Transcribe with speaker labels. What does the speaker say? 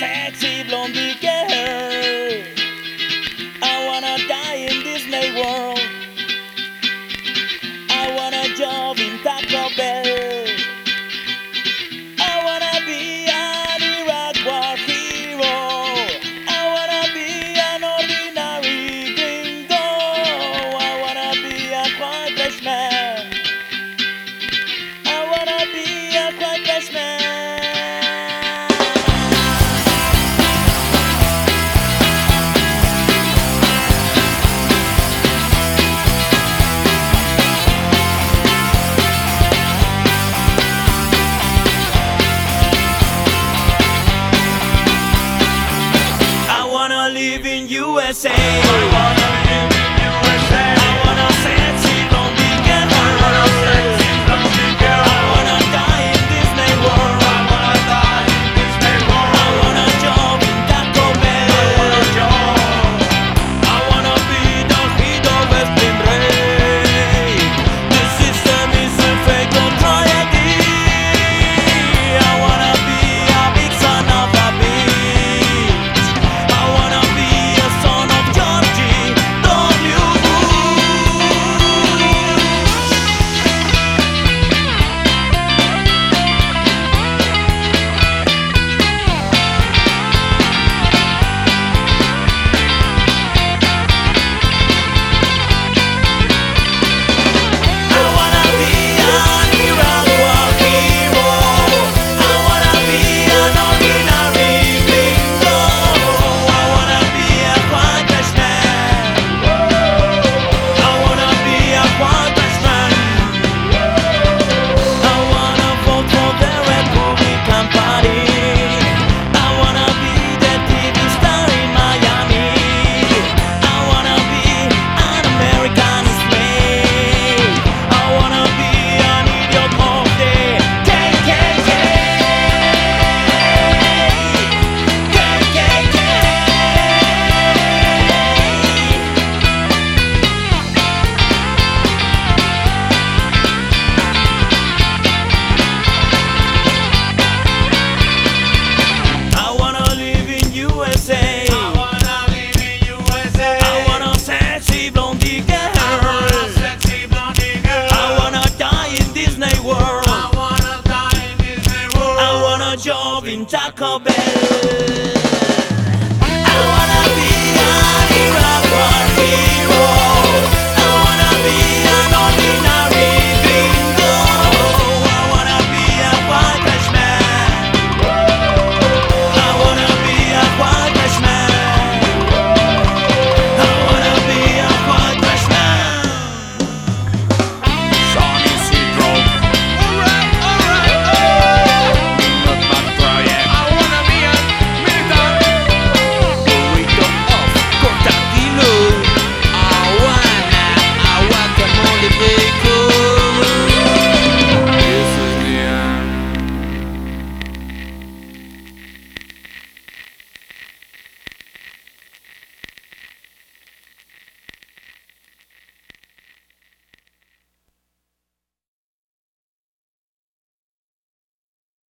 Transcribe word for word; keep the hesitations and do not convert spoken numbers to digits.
Speaker 1: sexy blondie girl. I wanna die in Disney World. I wanna job in Taco Bell. I wanna be an Iraq war hero. I wanna be an ordinary gringo. I wanna be a white freshman. I wanna be a white freshman. Live in U S A. I wanna live in U S A. I wanna sexy blondie girl. I wanna sexy blondie girl. I wanna die in Disney World. I wanna die in Disney World. I wanna job in Taco Bell. I wanna job. I wanna be the hero of Spring Break. The system is a fake, don't try again. I wanna be a big son of a bitch. I wanna son of Georgie W. I wanna be an Iraq war hero. I wanna be an ordinary gringo. I wanna be a white freshman. I wanna be a white freshman. I wanna vote for the Republican Party. I wanna be the T V star in Miami. I wanna be an American slave. I wanna be an idiot of the K K K. K K K. I wanna live in U S A. I wanna live in U S A. I wanna sexy blondie girl. I wanna sexy blondie girl. I wanna die in Disney World. I wanna die in Disney World. I wanna job in Taco Bell.